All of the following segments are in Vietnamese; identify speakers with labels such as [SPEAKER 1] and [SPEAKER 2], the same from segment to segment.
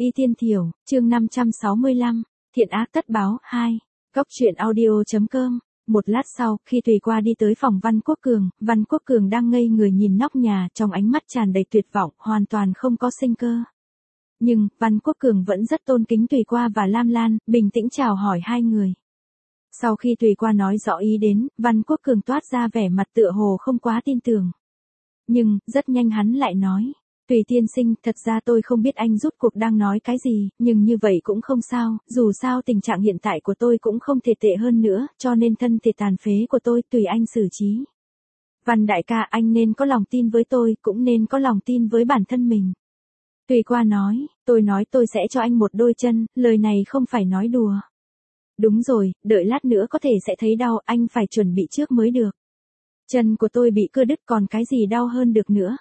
[SPEAKER 1] Y Tiên Thiểu, chương 565, Thiện ác tất báo, 2. Góc truyện audio.com. Một lát sau, khi Tùy Qua đi tới phòng Văn Quốc Cường đang ngây người nhìn nóc nhà, trong ánh mắt tràn đầy tuyệt vọng, hoàn toàn không có sinh cơ. Nhưng, Văn Quốc Cường vẫn rất tôn kính Tùy Qua và Lam Lan, bình tĩnh chào hỏi hai người. Sau khi Tùy Qua nói rõ ý đến, Văn Quốc Cường toát ra vẻ mặt tựa hồ không quá tin tưởng. Nhưng, rất nhanh hắn lại nói. Tùy tiên sinh, thật ra tôi không biết anh rút cuộc đang nói cái gì, nhưng như vậy cũng không sao, dù sao tình trạng hiện tại của tôi cũng không thể tệ hơn nữa, cho nên thân thể tàn phế của tôi tùy anh xử trí. Văn đại ca, anh nên có lòng tin với tôi, cũng nên có lòng tin với bản thân mình. Tùy Qua nói tôi sẽ cho anh một đôi chân, lời này không phải nói đùa. Đúng rồi, đợi lát nữa có thể sẽ thấy đau, anh phải chuẩn bị trước mới được. Chân của tôi bị cưa đứt còn cái gì đau hơn được nữa.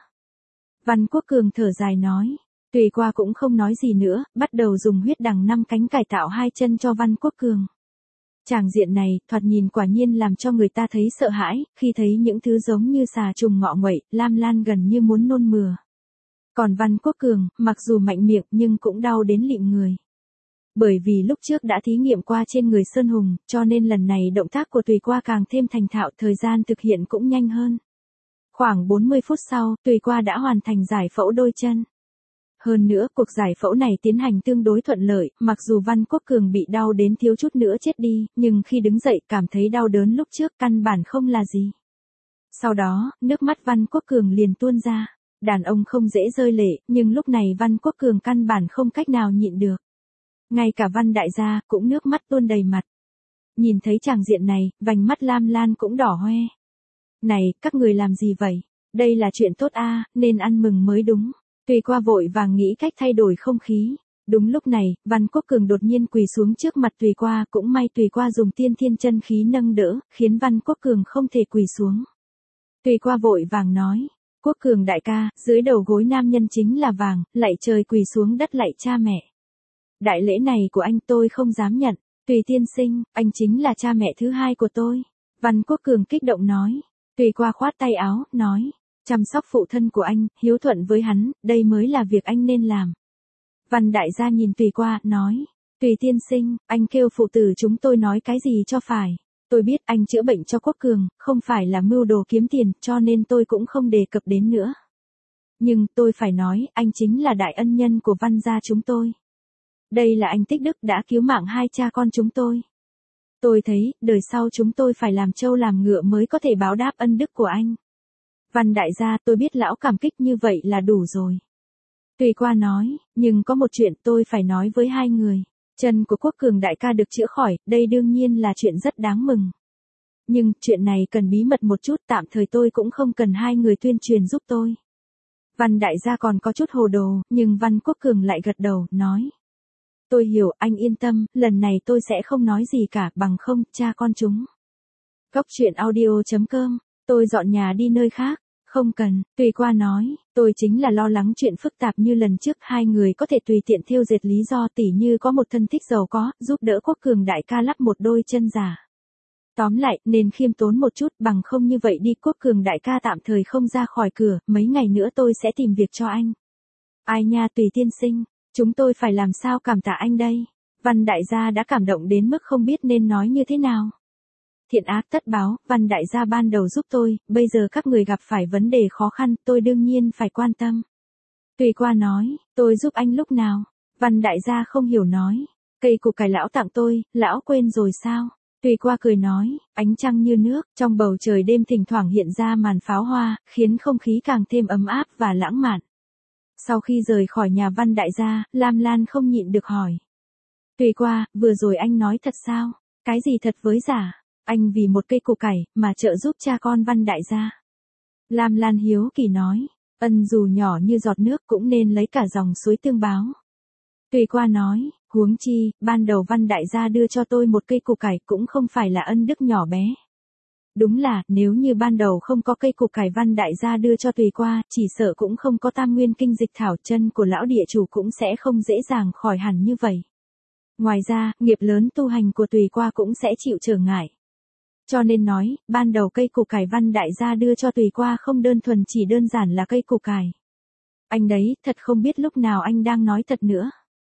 [SPEAKER 1] Văn Quốc Cường thở dài nói. Tùy Qua cũng không nói gì nữa, bắt đầu dùng huyết đằng 5 cánh cải tạo 2 chân cho Văn Quốc Cường. Tràng diện này, thoạt nhìn quả nhiên làm cho người ta thấy sợ hãi, khi thấy những thứ giống như xà trùng ngọ nguậy, Lam Lan gần như muốn nôn mửa. Còn Văn Quốc Cường, mặc dù mạnh miệng nhưng cũng đau đến lịm người. Bởi vì lúc trước đã thí nghiệm qua trên người Sơn Hùng, cho nên lần này động tác của Tùy Qua càng thêm thành thạo, thời gian thực hiện cũng nhanh hơn. Khoảng 40 phút sau, Tùy Qua đã hoàn thành giải phẫu đôi chân. Hơn nữa, cuộc giải phẫu này tiến hành tương đối thuận lợi, mặc dù Văn Quốc Cường bị đau đến thiếu chút nữa chết đi, nhưng khi đứng dậy cảm thấy đau đớn lúc trước căn bản không là gì. Sau đó, nước mắt Văn Quốc Cường liền tuôn ra. Đàn ông không dễ rơi lệ, nhưng lúc này Văn Quốc Cường căn bản không cách nào nhịn được. Ngay cả Văn đại gia cũng nước mắt tuôn đầy mặt. Nhìn thấy tràng diện này, vành mắt Lam Lan cũng đỏ hoe. Này, các người làm gì vậy? Đây là chuyện tốt a, nên ăn mừng mới đúng. Tùy Qua vội vàng nghĩ cách thay đổi không khí. Đúng lúc này, Văn Quốc Cường đột nhiên quỳ xuống trước mặt Tùy Qua, cũng may Tùy Qua dùng tiên thiên chân khí nâng đỡ, khiến Văn Quốc Cường không thể quỳ xuống. Tùy Qua vội vàng nói. Quốc Cường đại ca, dưới đầu gối nam nhân chính là vàng, lạy trời quỳ xuống đất lạy cha mẹ. Đại lễ này của anh tôi không dám nhận. Tùy tiên sinh, anh chính là cha mẹ thứ hai của tôi. Văn Quốc Cường kích động nói. Tùy Qua khoát tay áo, nói. Chăm sóc phụ thân của anh, hiếu thuận với hắn, đây mới là việc anh nên làm. Văn đại gia nhìn Tùy Qua, nói. Tùy tiên sinh, anh kêu phụ tử chúng tôi nói cái gì cho phải. Tôi biết anh chữa bệnh cho Quốc Cường, không phải là mưu đồ kiếm tiền, cho nên tôi cũng không đề cập đến nữa. Nhưng, tôi phải nói, anh chính là đại ân nhân của Văn gia chúng tôi. Đây là anh tích đức đã cứu mạng hai cha con chúng tôi. Tôi thấy, đời sau chúng tôi phải làm trâu làm ngựa mới có thể báo đáp ân đức của anh. Văn đại gia, tôi biết lão cảm kích như vậy là đủ rồi. Tùy Qua nói, nhưng có một chuyện tôi phải nói với hai người. Chân của Quốc Cường đại ca được chữa khỏi, đây đương nhiên là chuyện rất đáng mừng. Nhưng, chuyện này cần bí mật một chút, tạm thời tôi cũng không cần hai người tuyên truyền giúp tôi. Văn đại gia còn có chút hồ đồ, nhưng Văn Quốc Cường lại gật đầu, nói. Tôi hiểu, anh yên tâm, lần này tôi sẽ không nói gì cả, bằng không, cha con chúng. Góc truyện audio.com, tôi dọn nhà đi nơi khác. Không cần, Tùy Qua nói, tôi chính là lo lắng chuyện phức tạp như lần trước hai người có thể tùy tiện thêu dệt lý do tỉ như có một thân thích giàu có, giúp đỡ Quốc Cường đại ca lắp một đôi chân giả. Tóm lại, nên khiêm tốn một chút, bằng không như vậy đi Quốc Cường đại ca tạm thời không ra khỏi cửa, mấy ngày nữa tôi sẽ tìm việc cho anh. Ai nha Tùy tiên sinh, chúng tôi phải làm sao cảm tạ anh đây? Văn đại gia đã cảm động đến mức không biết nên nói như thế nào. Thiện ác tất báo, Văn đại gia ban đầu giúp tôi, bây giờ các người gặp phải vấn đề khó khăn, tôi đương nhiên phải quan tâm. Tùy Qua nói, tôi giúp anh lúc nào? Văn đại gia không hiểu nói, cây củ cải lão tặng tôi, lão quên rồi sao? Tùy Qua cười nói, ánh trăng như nước, trong bầu trời đêm thỉnh thoảng hiện ra màn pháo hoa, khiến không khí càng thêm ấm áp và lãng mạn. Sau khi rời khỏi nhà Văn đại gia, Lam Lan không nhịn được hỏi. Tùy Qua, vừa rồi anh nói thật sao? Cái gì thật với giả? Anh vì một cây củ cải, mà trợ giúp cha con Văn đại gia. Lam Lan hiếu kỳ nói, ân dù nhỏ như giọt nước cũng nên lấy cả dòng suối tương báo. Tùy Qua nói, huống chi, ban đầu Văn đại gia đưa cho tôi một cây củ cải cũng không phải là ân đức nhỏ bé. Đúng là, nếu như ban đầu không có cây củ cải Văn đại gia đưa cho Tùy Qua, chỉ sợ cũng không có tam nguyên kinh dịch thảo, chân của lão địa chủ cũng sẽ không dễ dàng khỏi hẳn như vậy. Ngoài ra, nghiệp lớn tu hành của Tùy Qua cũng sẽ chịu trở ngại. Cho nên nói, ban đầu cây củ cải Văn đại gia đưa cho Tùy Qua không đơn thuần chỉ đơn giản là cây củ cải. Anh đấy, thật không biết lúc nào anh đang nói thật nữa.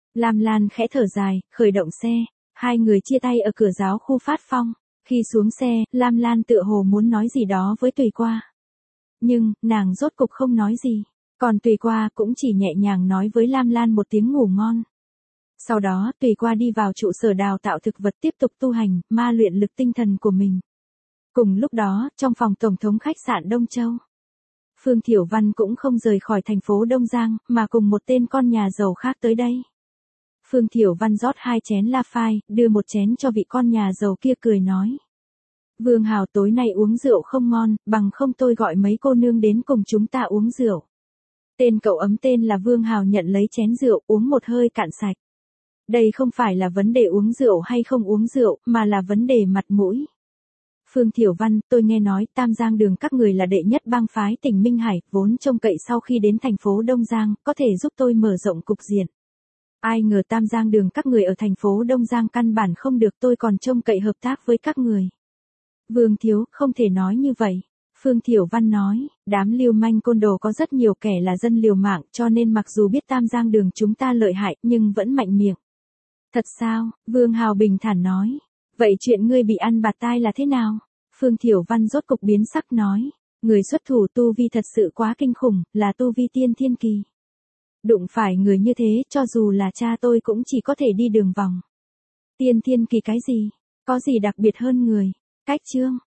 [SPEAKER 1] Lam Lan khẽ thở dài, khởi động xe. Hai người chia tay ở cửa giáo khu Phát Phong. Khi xuống xe, Lam Lan tựa hồ muốn nói gì đó với Tùy Qua. Nhưng, nàng rốt cục không nói gì. Còn Tùy Qua cũng chỉ nhẹ nhàng nói với Lam Lan một tiếng ngủ ngon. Sau đó, Tùy Qua đi vào trụ sở đào tạo thực vật tiếp tục tu hành, ma luyện lực tinh thần của mình. Cùng lúc đó, trong phòng tổng thống khách sạn Đông Châu, Phương Thiểu Văn cũng không rời khỏi thành phố Đông Giang, mà cùng một tên con nhà giàu khác tới đây. Phương Thiểu Văn rót 2 chén La Phai, đưa một chén cho vị con nhà giàu kia cười nói. Vương Hào tối nay uống rượu không ngon, bằng không tôi gọi mấy cô nương đến cùng chúng ta uống rượu. Tên cậu ấm tên là Vương Hào nhận lấy chén rượu uống một hơi cạn sạch. Đây không phải là vấn đề uống rượu hay không uống rượu, mà là vấn đề mặt mũi. Phương Thiểu Văn, tôi nghe nói Tam Giang Đường các người là đệ nhất bang phái tỉnh Minh Hải, vốn trông cậy sau khi đến thành phố Đông Giang, có thể giúp tôi mở rộng cục diện. Ai ngờ Tam Giang Đường các người ở thành phố Đông Giang căn bản không được, tôi còn trông cậy hợp tác với các người. Vương Thiếu, không thể nói như vậy. Phương Thiểu Văn nói, đám lưu manh côn đồ có rất nhiều kẻ là dân liều mạng, cho nên mặc dù biết Tam Giang Đường chúng ta lợi hại, nhưng vẫn mạnh miệng. Thật sao? Vương Hào bình thản nói. Vậy chuyện ngươi bị ăn bạt tai là thế nào? Phương Thiểu Văn rốt cục biến sắc nói. Người xuất thủ tu vi thật sự quá kinh khủng, là tu vi tiên thiên kỳ. Đụng phải người như thế, cho dù là cha tôi cũng chỉ có thể đi đường vòng. Tiên thiên kỳ cái gì? Có gì đặc biệt hơn người? Cách chương.